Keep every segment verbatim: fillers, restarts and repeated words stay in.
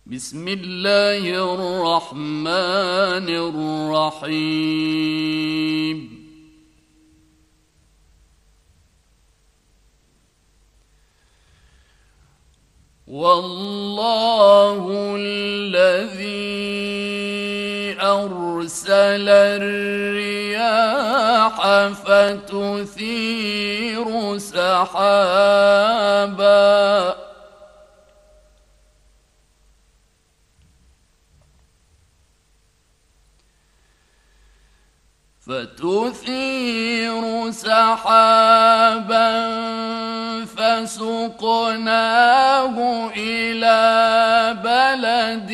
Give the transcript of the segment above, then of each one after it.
بسم الله الرحمن الرحيم. والله الذي أرسل الرياح فتثير سحابا فتثير سحابا فسقناه إلى بلد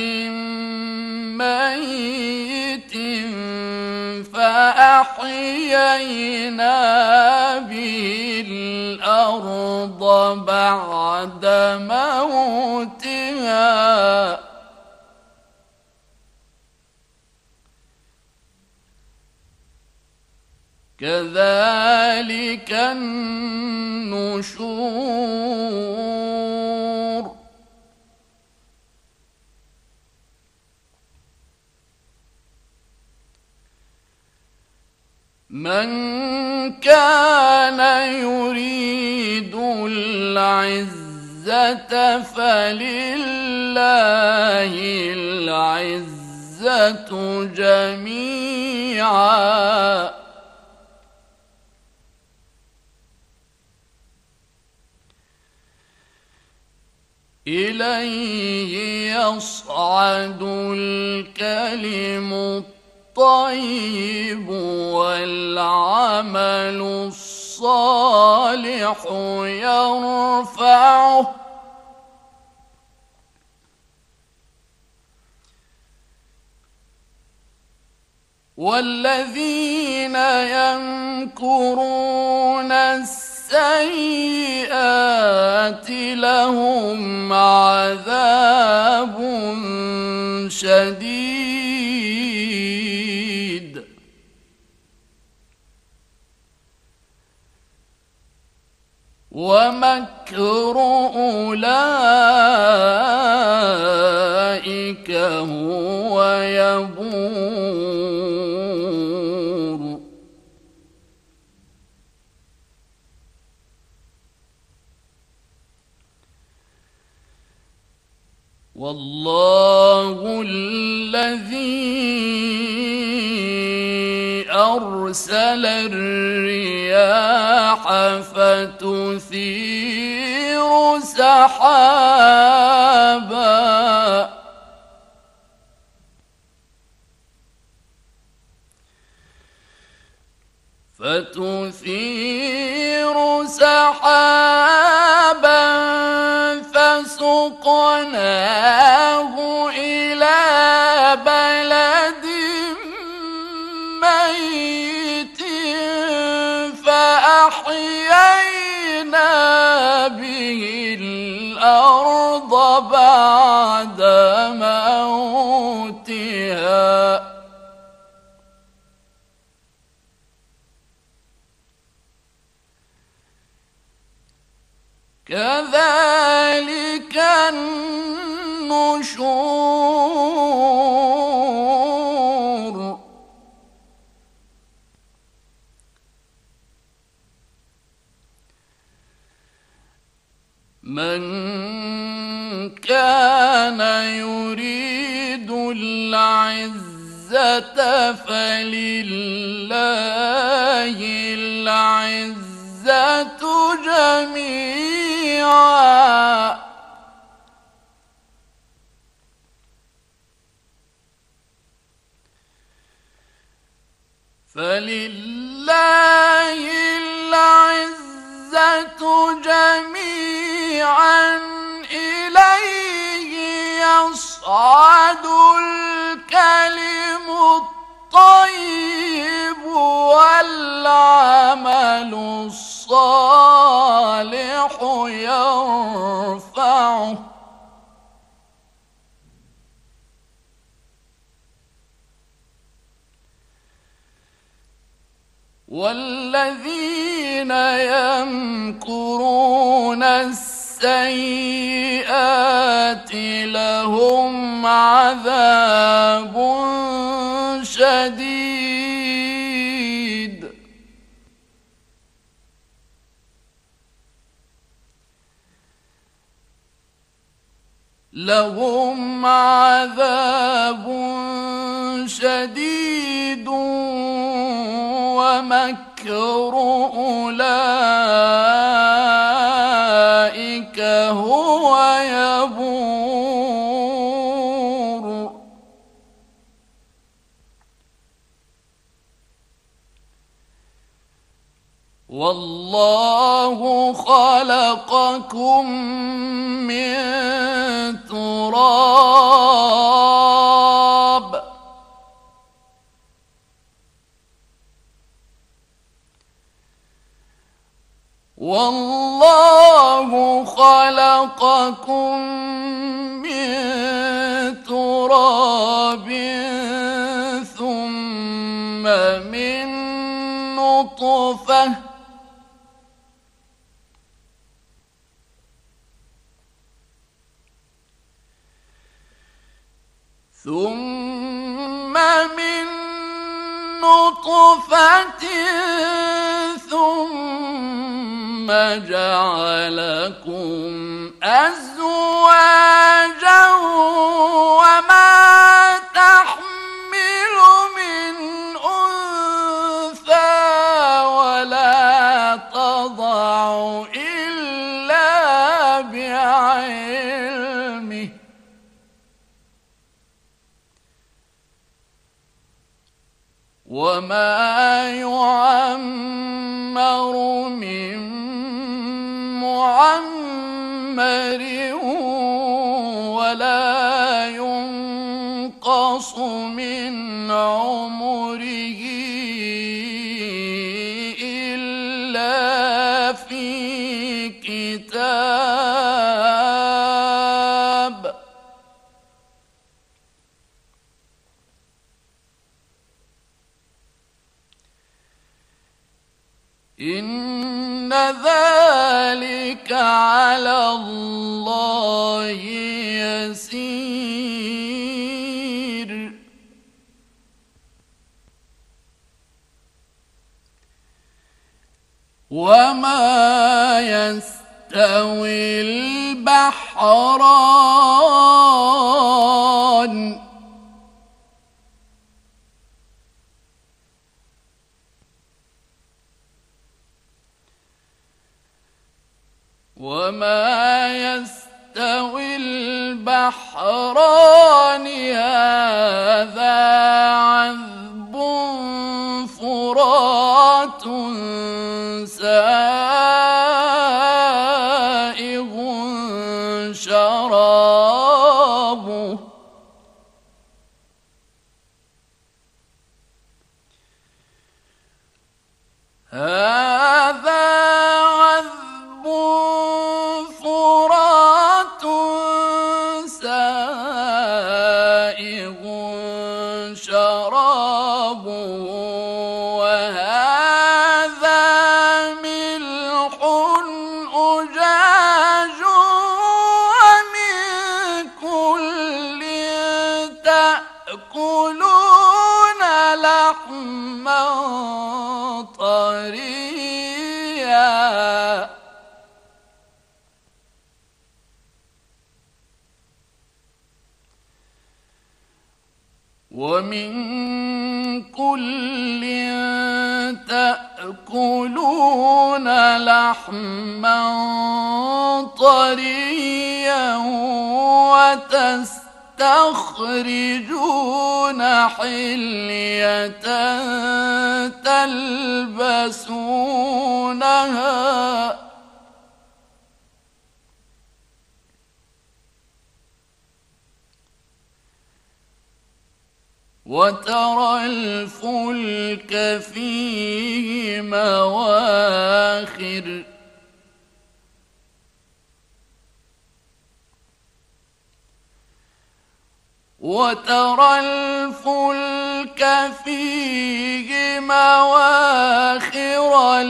ميت فأحيينا به الأرض بعد موتها كذلك النشور. من كان يريد العزة فلله العزة جميعا إليه يصعد الكلم الطيب والعمل الصالح يرفعه والذين يمكرون السيئات لهم عذاب شديد ومكر أولئك هو يبور. والله الذي أرسل الرياح فتثير سحابا فتثير سحابا فسقناه إلى بلد ميت فأحيينا به الأرض بعد موتها كذلك النشور. من كان يريد العزة فلله العزة جميعا فلله العزة جميعا إليه يصعد الكلم الطيب والعمل الصالح يرفعه والذين يمكرون السيئات لهم عذاب شديد لهم عذاب شديد ومكر أولئك هو يبور والله خلقكم من تراب والله خلقكم من تراب ثم من نطفة ثم من نطفة ثم جعلكم أزواجا وما تحمل من أنثى ولا تضع إلا بعلمه وما يعمر من معمر ولا ينقص من عمره إلا في كتاب إن ذلك على الله يسير وما يستوي البحران وما يستوي البحران هذا عذب فرات سائغ شرابه هذا عذب فرات سائغ شرابه وهذا ملح أجاج ومن كل تأكلون لحما طريا ومن كل تأكلون لحما طريا وتستخرجون حلية تلبسونها وترى الفلك فيه مواخر وترى الفلك فيه مواخر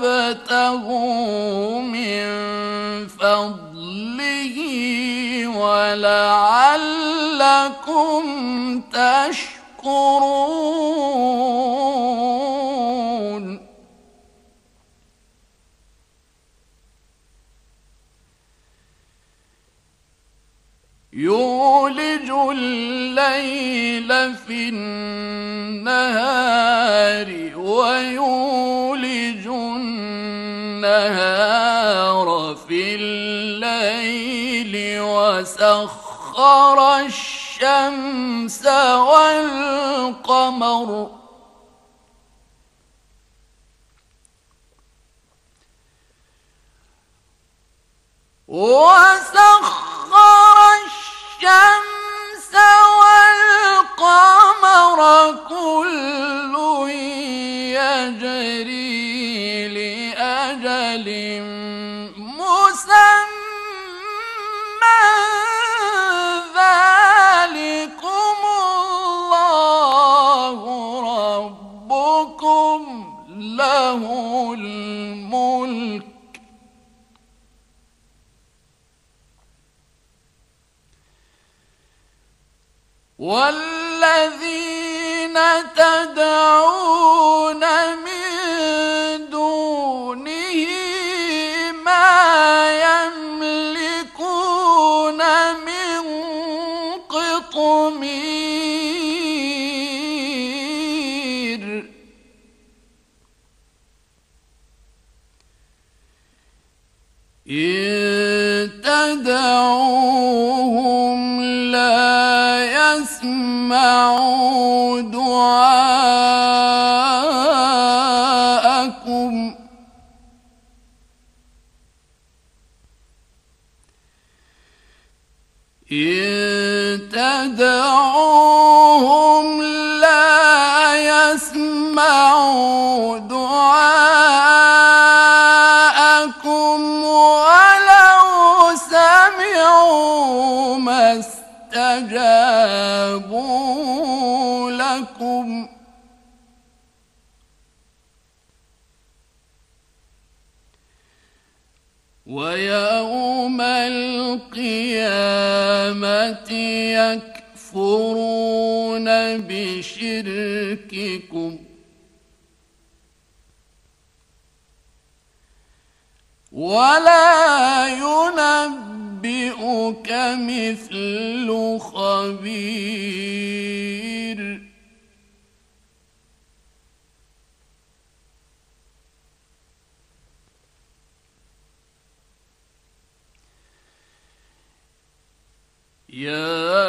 لتبتغوا من فضله ولعلكم تشكرون يولج الليل في النهار ويولج النهار في الليل وسخر الشمس والقمر وسخر الشمس والقمر كل يجري لأجل مسمى ذلكم الله ربكم له الملك والذين تدعون من دونه ما يملكون من قطمير إن تدعوهم يسمعوا دعاءكم إن تدعوهم لا يسمعوا دعاءكم ولو سمعوا ما استجابوا لكم ويوم القيامة يكفرون بشرككم ولا ينبئك مثل خبير يا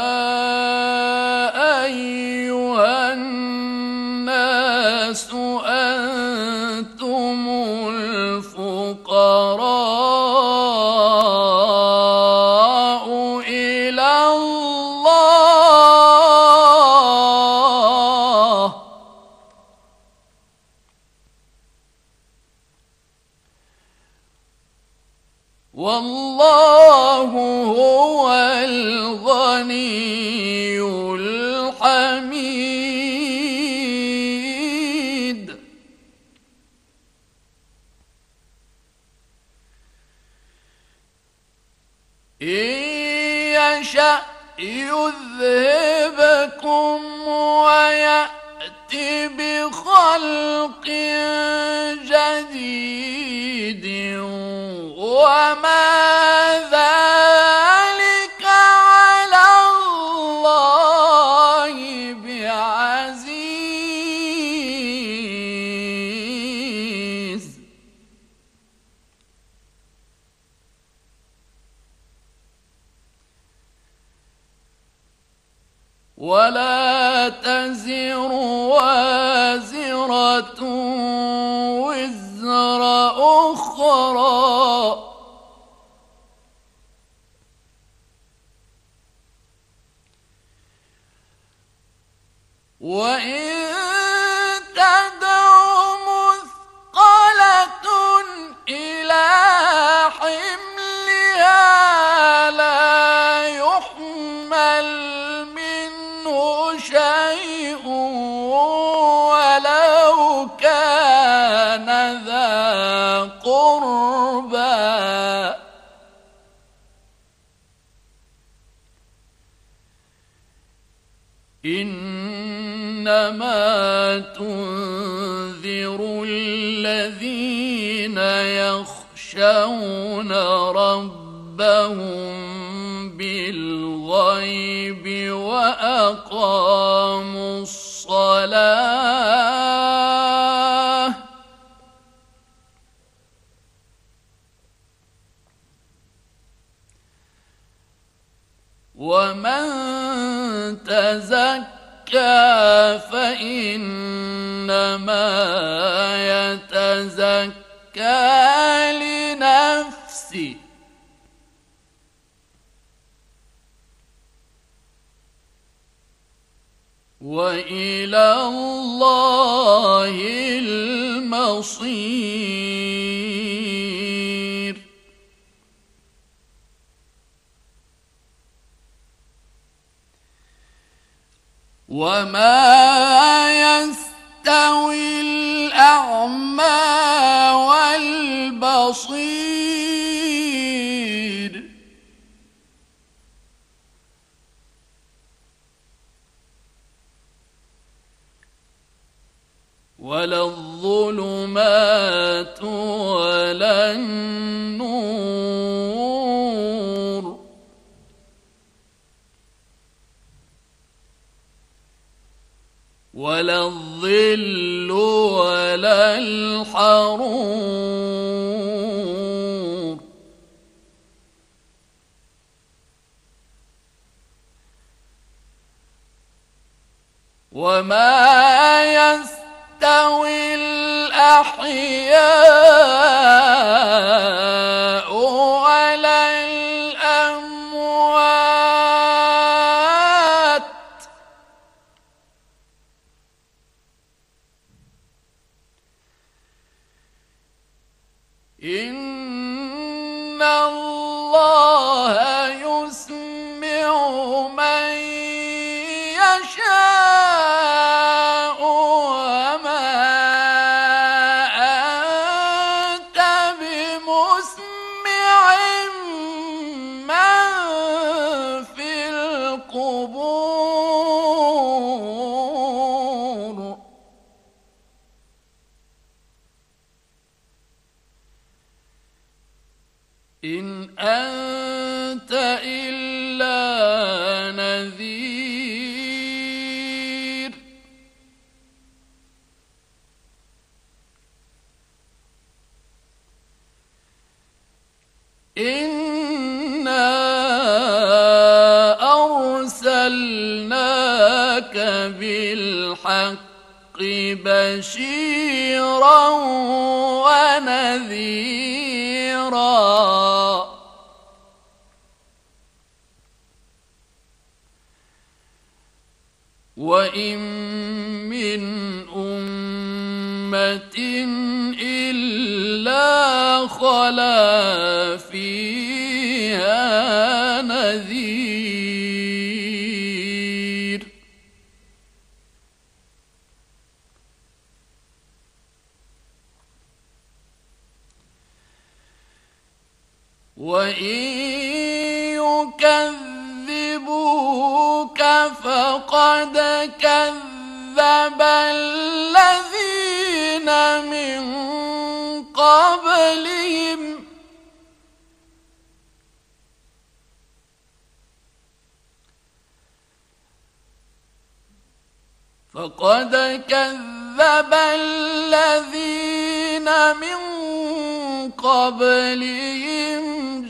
أيها الناس أنتم الفقراء إلى الله والله هو الغني الحميد إن يشأ يذهبكم ويأتي بخلق جديد وما ذلك على الله بعزيز ولا تزر وازرة وزر أخرى وإن تدع مثقلة إلى حملها لا يحمل منه شيء ولو كان ذا قربى إنما تنذر الذين يخشون ربهم بالغيب وأقاموا الصلاة ومن تزكى فإنما يتزكى لنفسه وإلى الله المصير. وما يستوي الأعمى والبصير ولا الظلمات ولا النور ولا الظل ولا الحرور وما يستوي الأحياء ولا الأموات إن الله يسمع من يشاء وما أنت بمسمع من في القبور إن أنت إلا نذير إنا أرسلناك بالحق بشيرا ونذيرا وإن من أمة إلا خلا فيها نذير وإن يكذبوك فقد كذب الذين من قبلهم فقد كذب الذين من قبلهم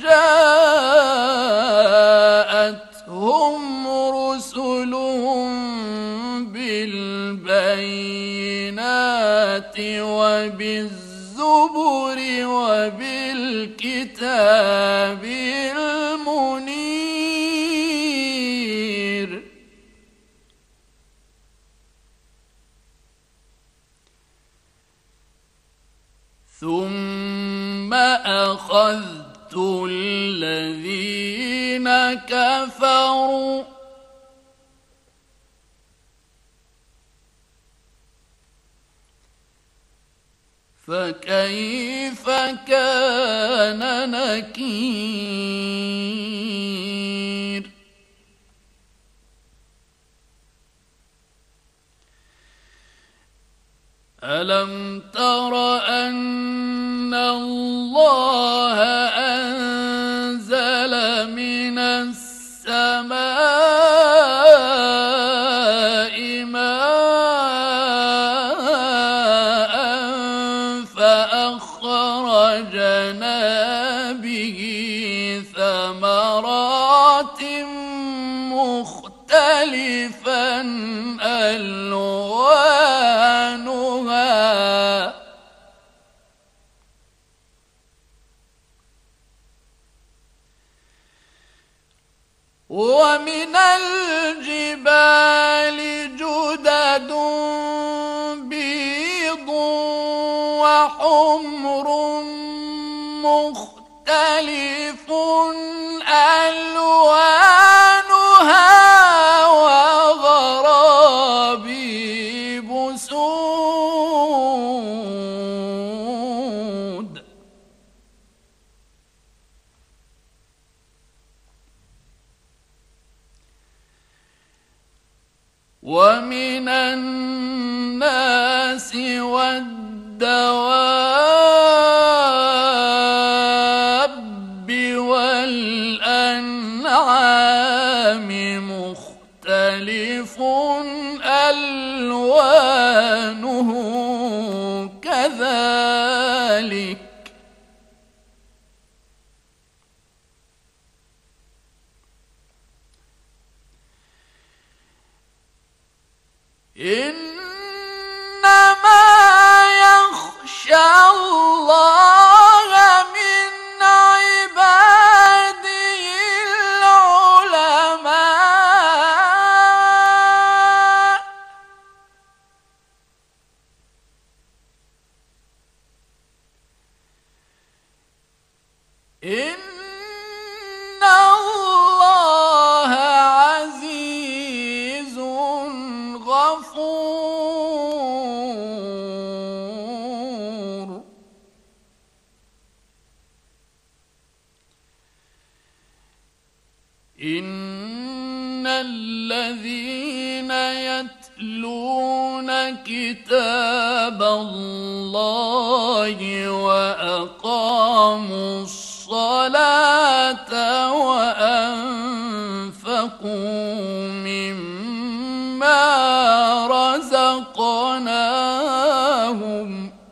جاءتهم رسلهم بالبينات وبالزبر وبالكتاب المنير ثم أخذت الذين كفروا فكيف كان نكير. ألم تر أن الله أنزل من السماء ماء فأخرجنا به ثمرات مختلفا ألوانها ومن الجبال جدد بيض وحمر مختلف ألوانها وغرابيب سود ومن الناس والدواب والأنعام مختلف ألوانه كذلك إنما يخشى الله من عباده العلماء إن الله عزيز غفور إن الذين يتلون كتاب الله وأقاموا الصلاة وأنفقوا مما رزقناهم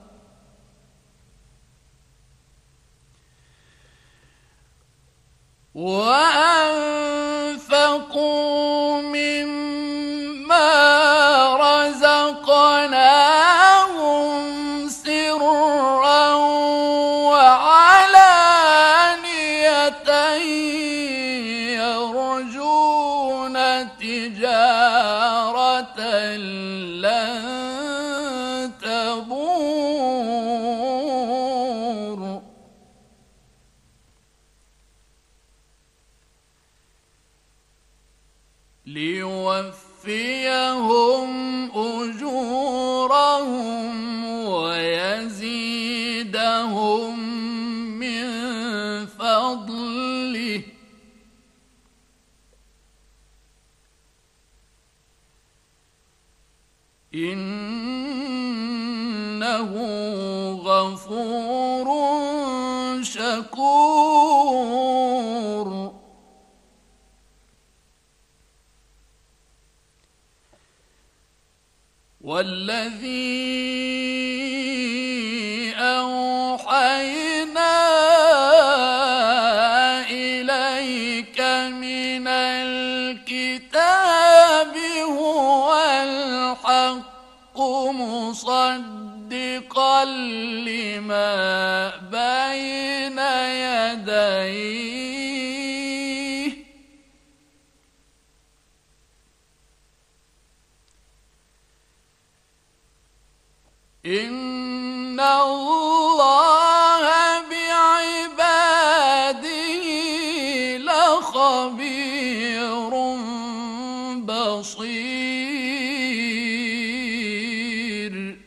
وأنفقوا مما رزقناهم سرا وعلانية يرجون تجارة لن تبور ليوفيهم أجورهم ويزيدهم من فضله إنه غفور شكور والذي أوحينا إليك من الكتاب هو الحق مصدقا لما بين يديه إن الله بعباده لخبير بصير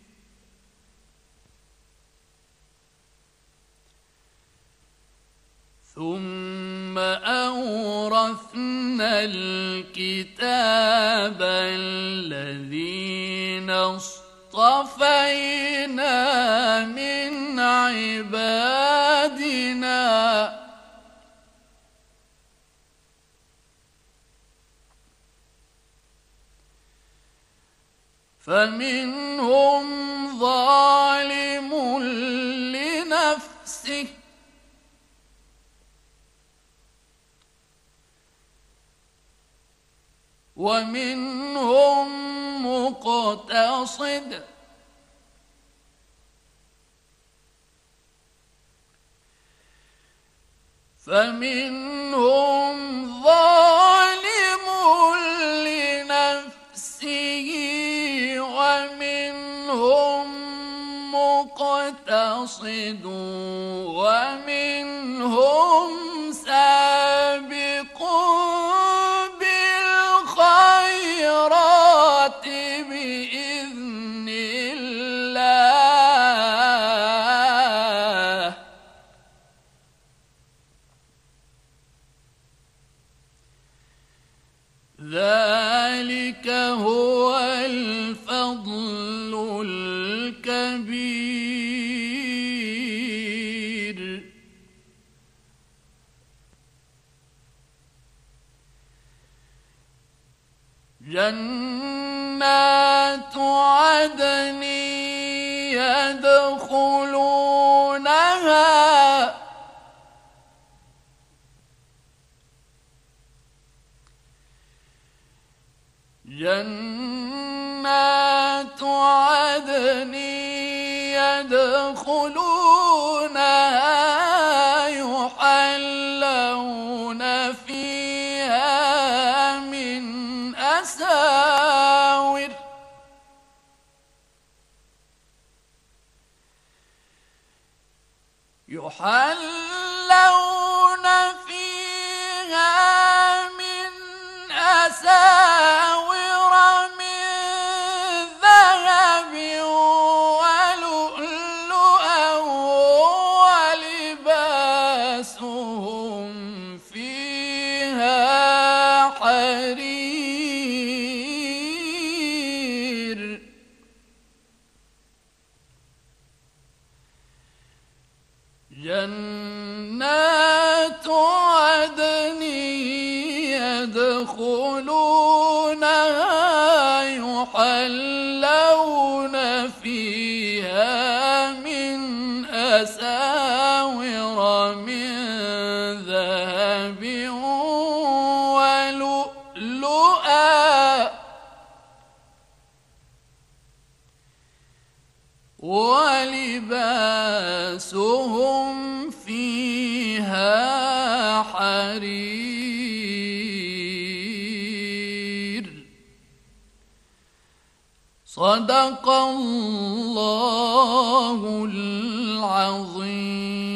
ثم أورثنا الكتاب الذين اصطفينا اصطفينا من عبادنا فمنهم ظالم لنفسه ومنهم مقتصد فمنهم ظالم لنفسه ومنهم مقتصد ومنهم سابق بالخيرات بإذن الله ذلك هو الفضل الكبير جنات عدن يدخلونها جنات عدن يدخلونها يحلون فيها من أساور يحلون فيها من أساور من ذهب ولؤلؤا ولباسهم فيها حرير جنات عدن يدخلونها يحلون فيها من أساور من ذهب ولؤلؤا ولباسهم فيها حرير صدق الله العظيم.